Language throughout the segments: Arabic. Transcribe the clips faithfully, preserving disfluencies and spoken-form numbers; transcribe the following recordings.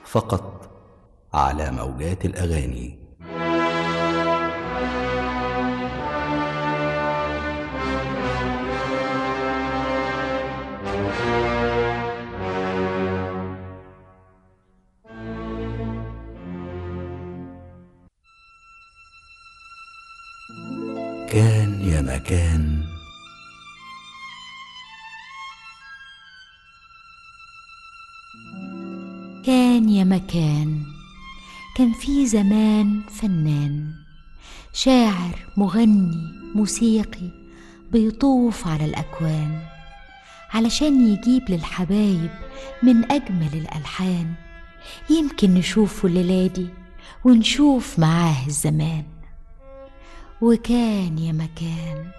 فقط على موجات الأغاني. كان يا مكان. كان يا مكان، كان في زمان فنان شاعر مغني موسيقي بيطوف على الأكوان علشان يجيب للحبايب من أجمل الألحان. يمكن نشوفه الليلة دي ونشوف معاه الزمان. وكان يا مكان.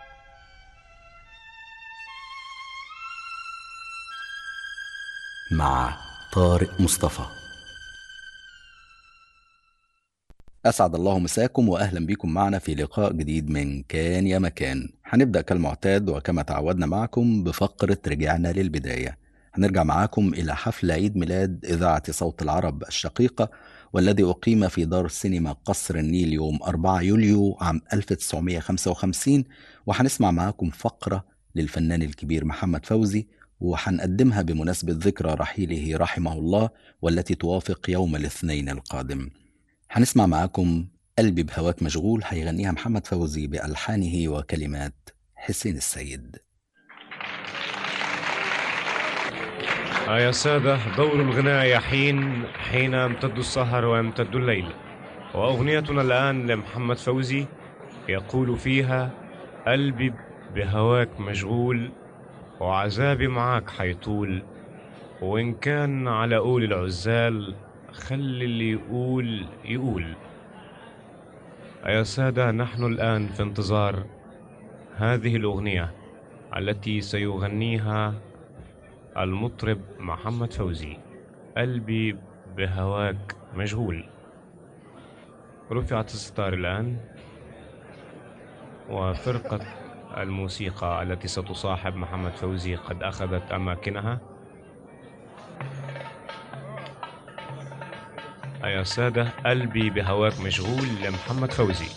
مع طارق مصطفى. أسعد الله مساكم وأهلا بكم معنا في لقاء جديد من كان يا مكان. هنبدأ كالمعتاد وكما تعودنا معكم بفقرة رجعنا للبداية. هنرجع معاكم إلى حفل عيد ميلاد إذاعة صوت العرب الشقيقة، والذي أقيم في دار السينما قصر النيل يوم أربعة يوليو عام ألف وتسعمائة وخمسة وخمسين. وهنسمع معاكم فقرة للفنان الكبير محمد فوزي، وحنقدمها بمناسبة ذكرى رحيله رحمه الله، والتي توافق يوم الاثنين القادم. هنسمع معاكم قلبي بهواك مشغول، هيغنيها محمد فوزي بألحانه وكلمات حسين السيد. آه يا سادة، دور الغناء يحين حين يمتد السهر ويمتد الليل، وأغنيتنا الآن لمحمد فوزي يقول فيها: قلبي بهواك مشغول وعذابي معاك حيطول، وإن كان على قول العزال خلي اللي يقول يقول. يا سادة، نحن الآن في انتظار هذه الأغنية التي سيغنيها المطرب محمد فوزي. قلبي بهواك مشغول. رفعت الستار الآن، وفرقة الموسيقى التي ستصاحب محمد فوزي قد أخذت أماكنها. يا سادة، قلبي بهواك مشغول لمحمد فوزي.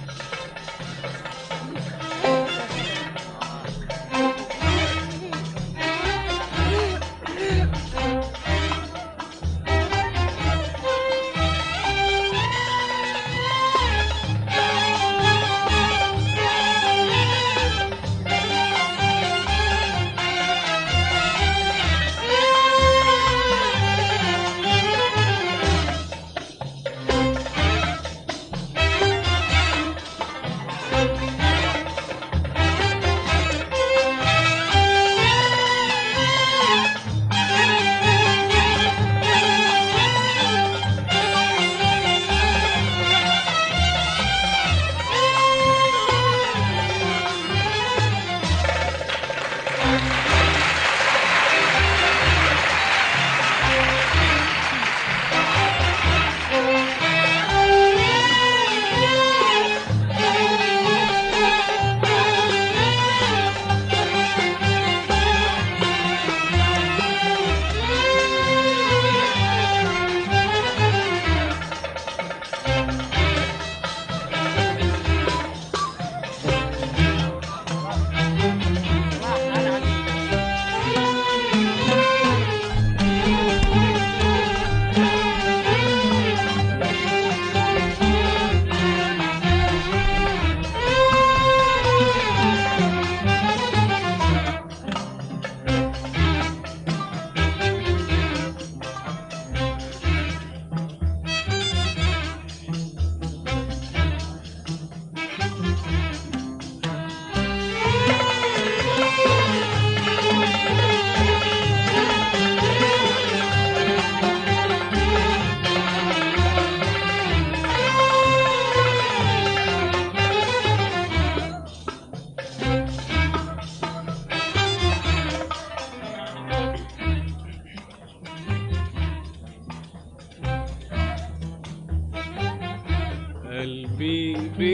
قلبي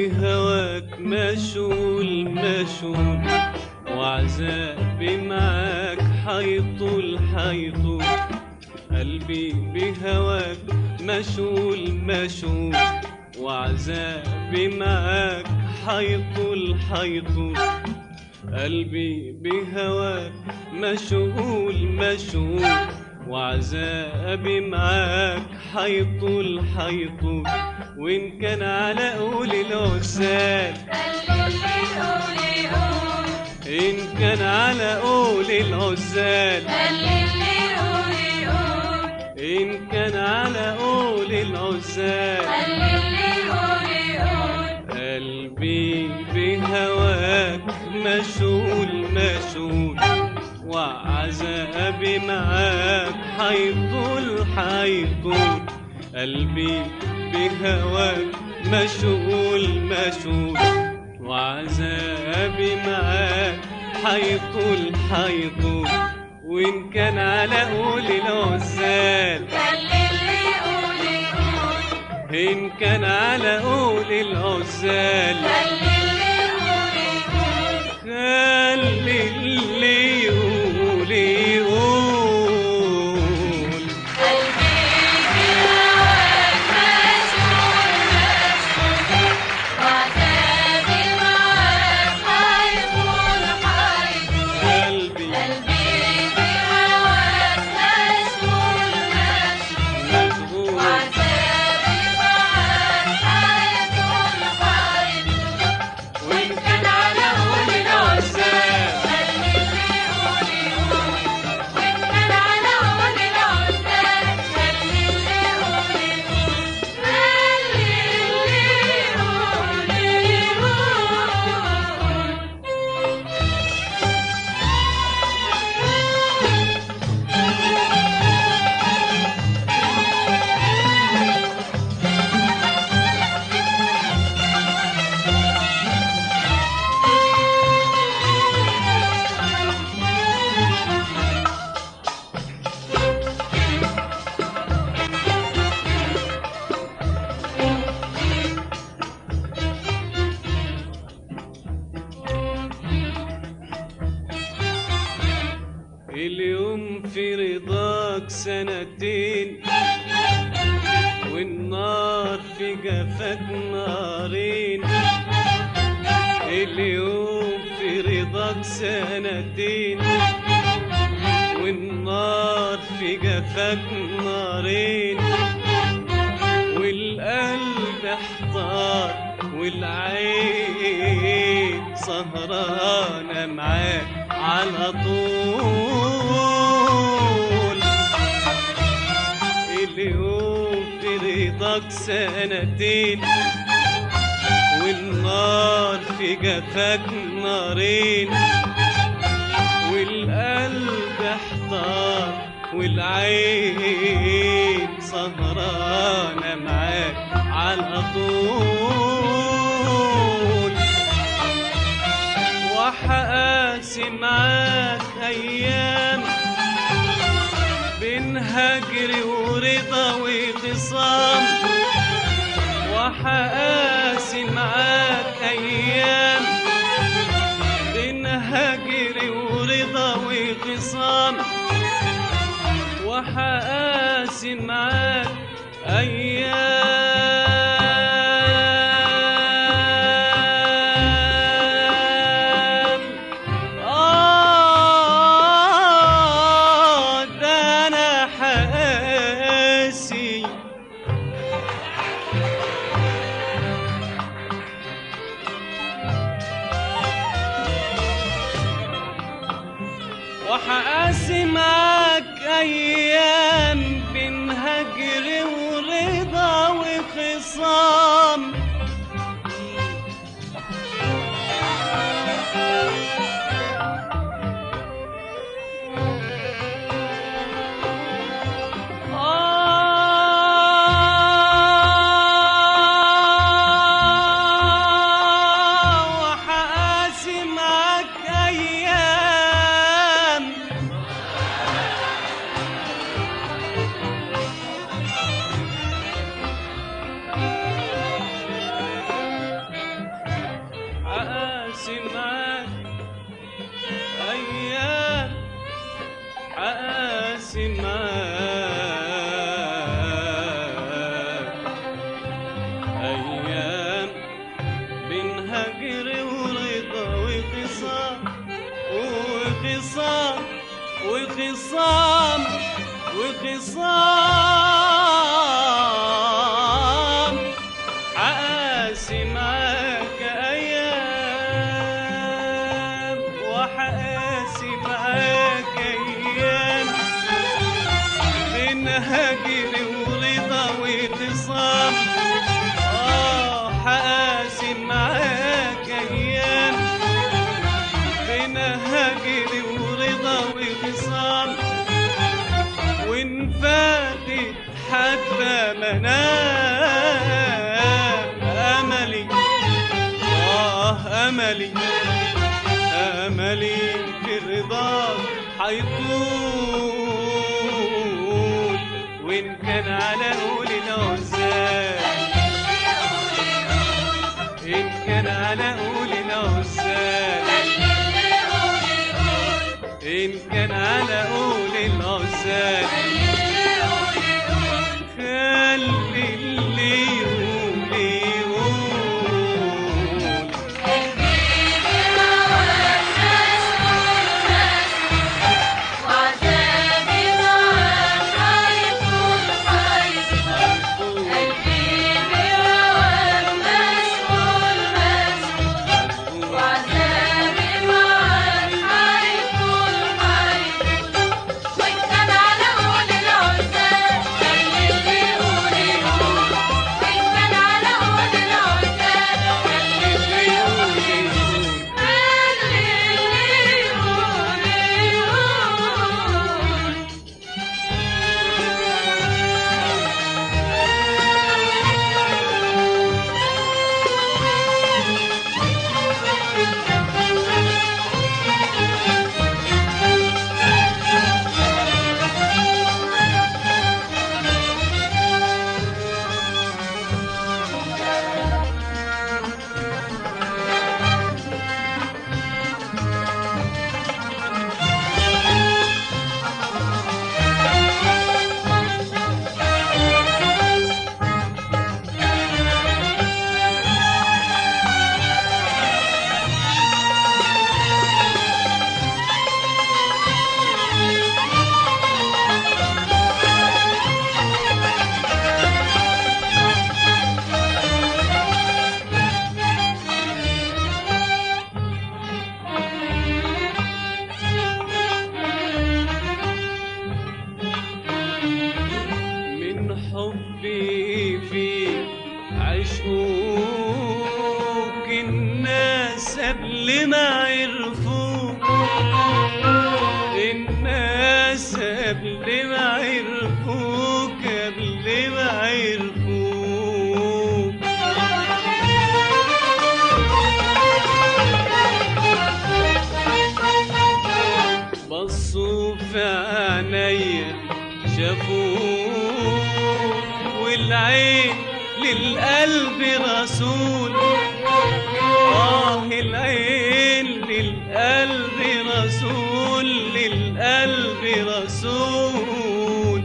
بهواك مشغول مشغول وعذابي معاك حيطول حيطول. قلبي بهواك مشغول مشغول، وعذابي معاك حيطول حيطول. قلبي بهواك مشغول مشغول، وعذابي معاك حيطول حيطول. وإن كان على قول العسال إن كان على قول العزال إن كان على قول العزال قلبي بهواك مشغول مشغول، وعذابي معاك حيطول حيطول. قلبي بهواك مشغول مشغول، وعذابي معاك حيطول حيطول. وإن كان على قول العزال إن كان على قول العزال خلي اللي يقول يقول. اليوم في رضاك سنتين، والنار في جفاك نارين. اليوم في رضاك سنتين، والنار في جفاك نارين. والقلب احتار والعين سهرانة معاك على طول. اليوم في رضاك سنتين، والنار في جفاك نارين. والقلب احتار والعين سهرانة معاك على طول. وحقاسي معاك أيام بين هجر ورضا وخصام. وحقاسي معاك أيام بين هجر ورضا وخصام. وحقاسي معاك أيام آه ده أنا حقاسي. وحقاسي معاك أيام بين هجر ورضا وخصام. وخصام وخصام حقاسي معاك أيام وحقاسي معاك أيام بين هجر ورضا واتصام. آه حقاسي معاك أيام بين هجر ورضا واتصام وإن فاتت حتى منام أملي آه أملي أملي في رضاك حيطول وإن كان على قول العزال إن كان على قول العزال إن كان على قول العزال خلي اللي يقول يقول وعذابي معاك هيطول هيطول قلبي بهواك مسؤول مسؤول وعذابي معاك هيطول هيطول وإن كان على قول العزال خلي اللي يقول يقول وإن كان على قول العزال خلي اللي يقول يقول خلي اللي يقول يقول. من حبي فيك عشقوك الناس قبل ما عرفوك الناس قبل ما عرفوك قبل ما عرفوك بصوا في عينيا شافوك والعين للقلب رسول آه العين للقلب رسول للقلب رسول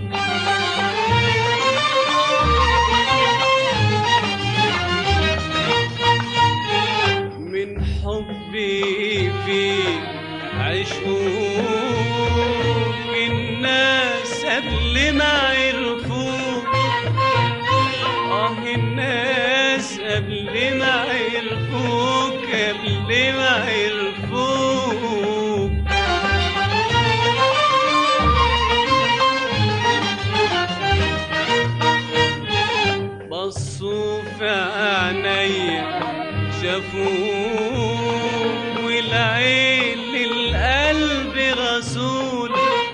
من حبي فيك عشقوك الناس قبل ما عرفوك آه الناس قبل ما عرفوك قبل ما عرفوك بصوا في عينيا شافوك والعين للقلب رسول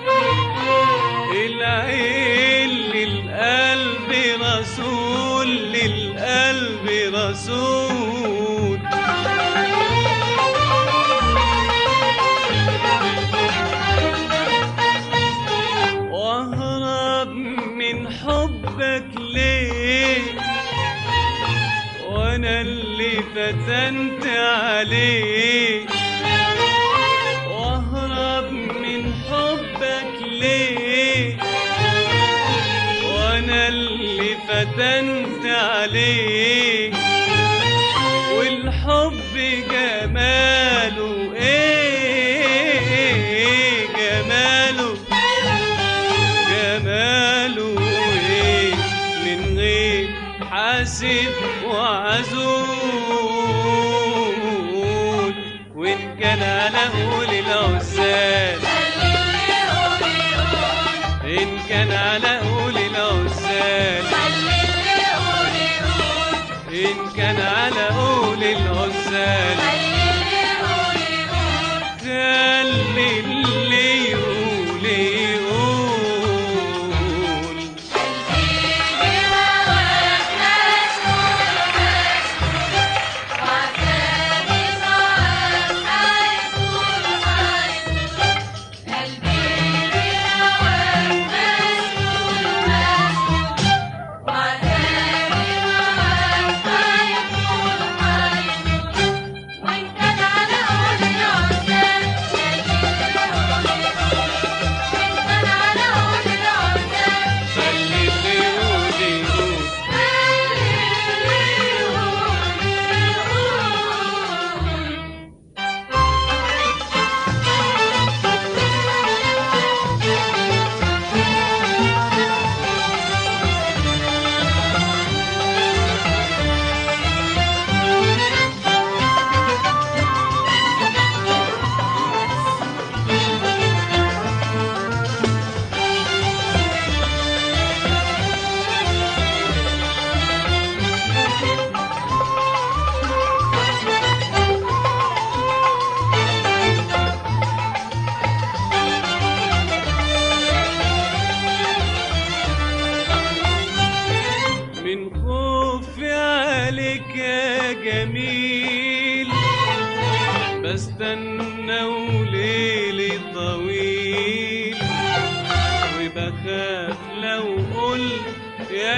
العين للقلب رسول للقلب رسول واهرب من حبك ليه وانا اللي فتنت عليه واهرب من حبك ليه وانا اللي فتنت عليه والحب جماله ايه جماله حاسب وعزول، وإن كان على قول العزال، إن كان على قول العزال، إن كان على قول العزال، خلي اللي يقول يقول. بستنى وليلي طويل، وبخاف لو قلت يا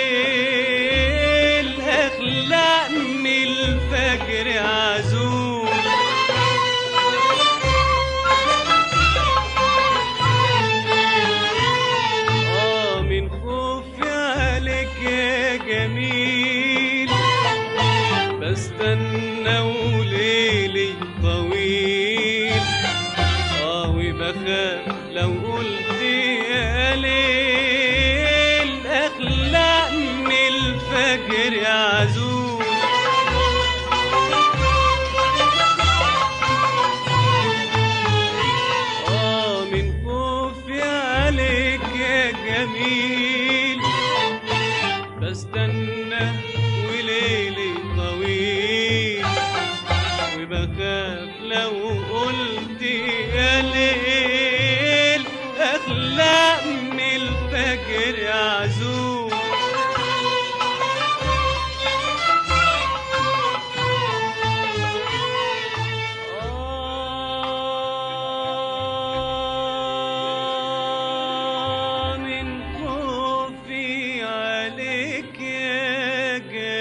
ليل اخلقني الفجر عزول. اه من خوفي عليك يا جميل، بستنى وليلي طويل، اه وبخاف لو قلت يا ليل اخلقني الفجر عزول. اه من خوفي عليك يا جميل، بستنى وليلي طويل، وبخاف لو قلت يا ليل اخلقني الفجر عزول. آه من خوفي عليك يا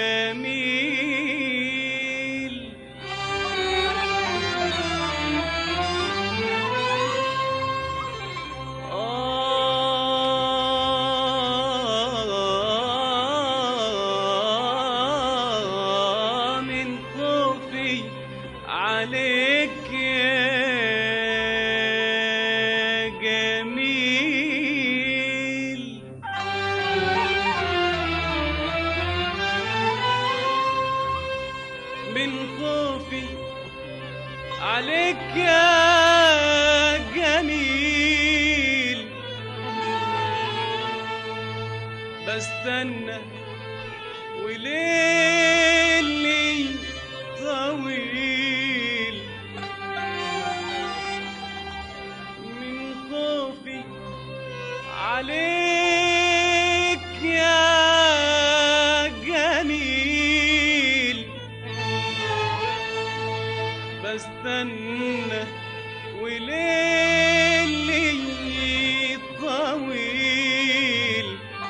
جميل، آه من خوفي عليك يا جميل. من خوفي عليك يا جميل، بستنى وليلي طويل، من خوفي عليك يا جميل، بستنى وليلي طويل،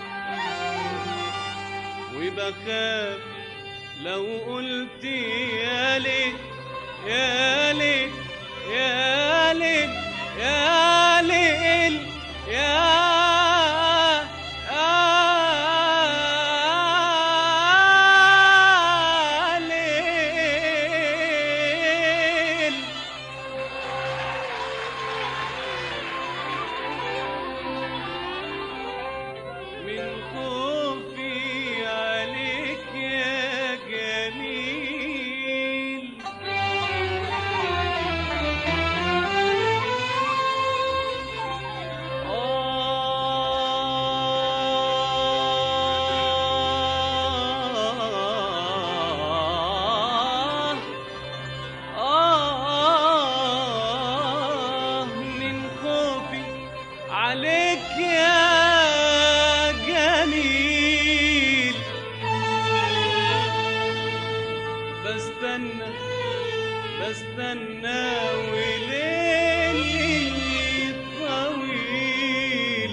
وبخاف لو قلت يا ليل يا ليل يا ليل يا ليل يا ليل. من خوفي عليك بستنى وليلي طويل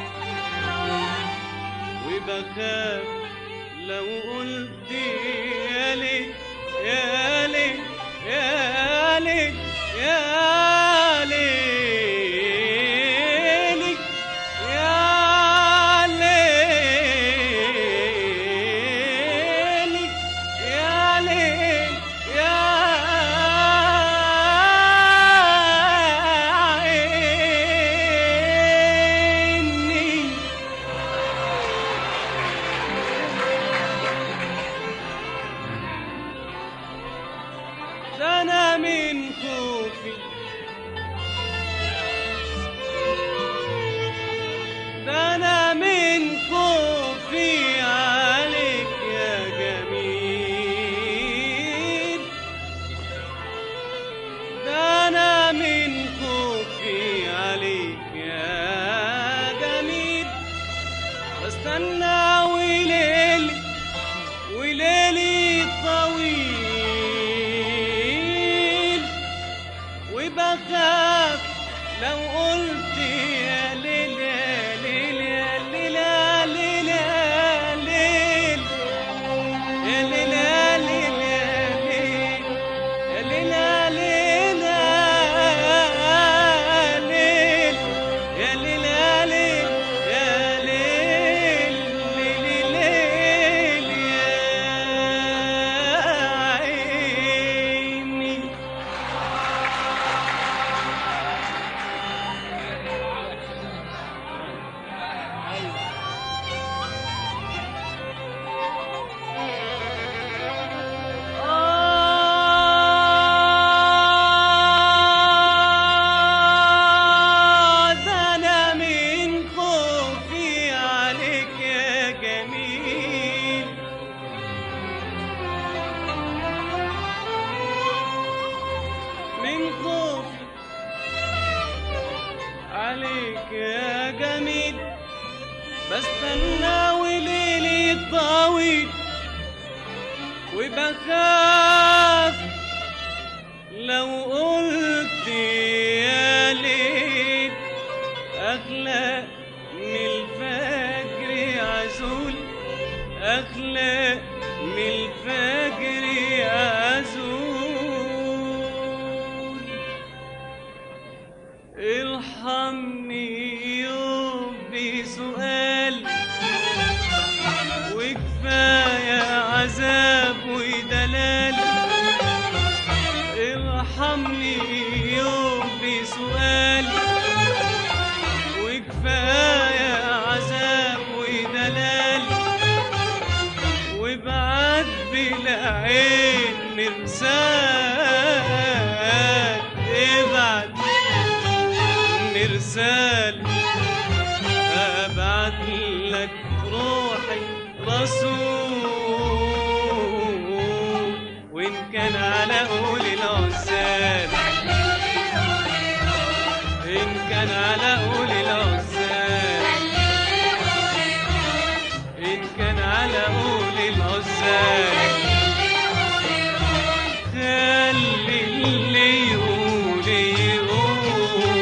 وبخاف لو قلت يا ليل يا ليل يا ليل يا ليلي يا ليلي يا ليل يا عيني. ده أنا من خوفي ده أنا من خوفي عليك يا جميل. ده أنا من خوفي عليك يا جميل بستنى وليلي وليلي طويل وبخاف لو قلت يا ليل يا ليل يا ليل يا ليل يا ليل يا ليل يا ليل يا ليل يا ليل يا ليل يا ليل يا ليل يا ليل يا ليل يا عيني. آه ده أنا من خوفي عليك يا جميل من خوفي عليك يا جميل بستنى وليلي طويل وبخاف لو قلت يا ليل أخلق من الفجر عزول أخلق من الفجر عزول. ارحمني يوم بسؤال وكفاية عذاب ودلال. ارحمني يوم بسؤال وكفاية عذاب ودلال وابعت بالعين مرسال ابعت مرسال ابعت لك روحي رسول وان كان على قول العزال ان كان على قول العزال ان كان على قول العزال خلي اللي يقول يقول.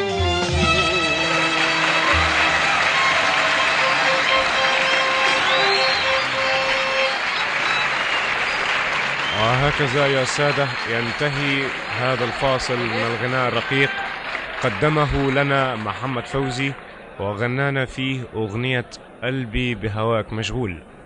وهكذا يا سادة ينتهي هذا الفاصل من الغناء الرقيق قدمه لنا محمد فوزي وغنانا فيه أغنية قلبي بهواك مشغول.